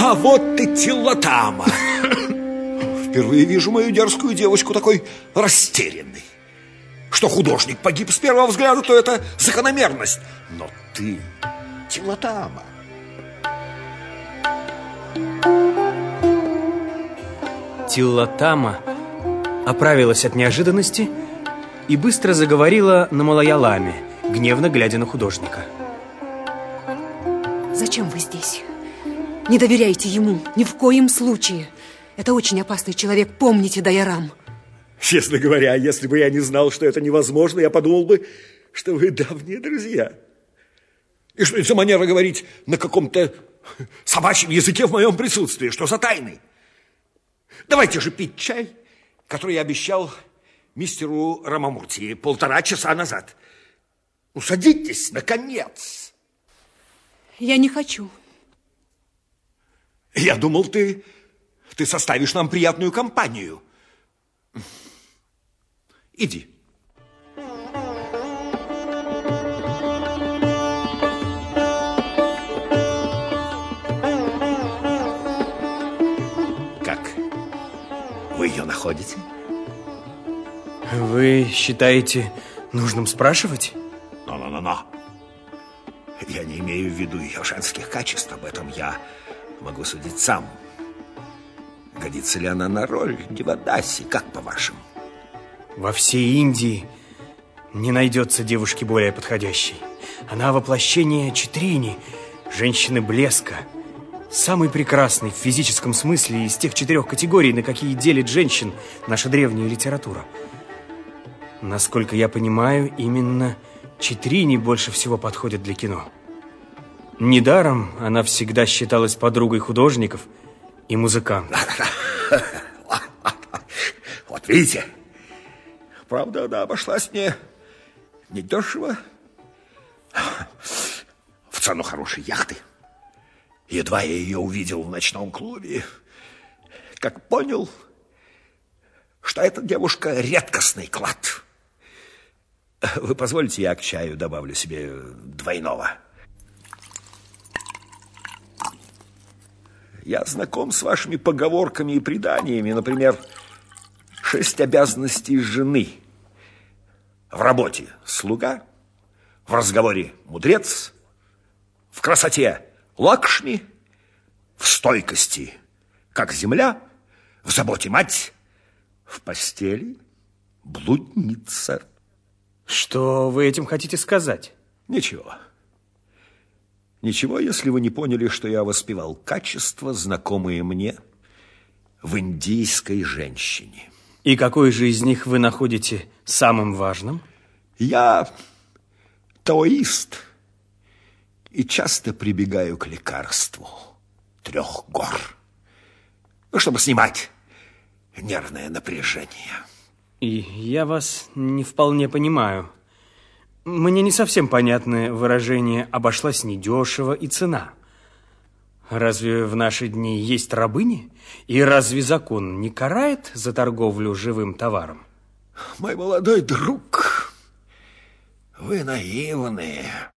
А вот и Тиллотама. Впервые вижу мою дерзкую девочку такой растерянной. Что художник погиб с первого взгляда, то это закономерность. Но ты, Тиллотама. Тиллотама оправилась от неожиданности и быстро заговорила на малояламе, гневно глядя на художника. Зачем вы здесь? Не доверяйте ему, ни в коем случае. Это очень опасный человек, помните, Дайорам. Честно говоря, если бы я не знал, что это невозможно, я подумал бы, что вы давние друзья. И что это за манера говорить на каком-то собачьем языке в моем присутствии? Что за тайны? Давайте же пить чай, который я обещал мистеру Рамамурти 1,5 часа назад. Ну, садитесь, наконец. Я не хочу. Я думал, ты составишь нам приятную компанию. Иди. Как? Вы ее находите? Вы считаете нужным спрашивать? Но. Я не имею в виду ее женских качеств. Об этом я могу судить сам. Годится ли она на роль Девадаси, как по-вашему? Во всей Индии не найдется девушки более подходящей. Она воплощение Читрини, женщины блеска, самой прекрасной в физическом смысле из тех 4 категорий, на какие делит женщин наша древняя литература. Насколько я понимаю, именно Читрини больше всего подходит для кино. Недаром она всегда считалась подругой художников и музыкантов. Вот видите, правда, она обошлась мне недешево. В цену хорошей яхты. Едва я ее увидел в ночном клубе, как понял, что эта девушка редкостный клад. Вы позволите, я к чаю добавлю себе двойного? Я знаком с вашими поговорками и преданиями. Например, 6 обязанностей жены. В работе слуга, в разговоре мудрец, в красоте Лакшми, в стойкости как земля, в заботе мать, в постели блудница. Что вы этим хотите сказать? Ничего. Ничего, если вы не поняли, что я воспевал качества, знакомые мне в индийской женщине. И какой же из них вы находите самым важным? Я таоист и часто прибегаю к лекарству 3 гор, чтобы снимать нервное напряжение. И я вас не вполне понимаю. Мне не совсем понятны выражения «обошлась недешево» и «цена». Разве в наши дни есть рабыни? И разве закон не карает за торговлю живым товаром? Мой молодой друг, вы наивные.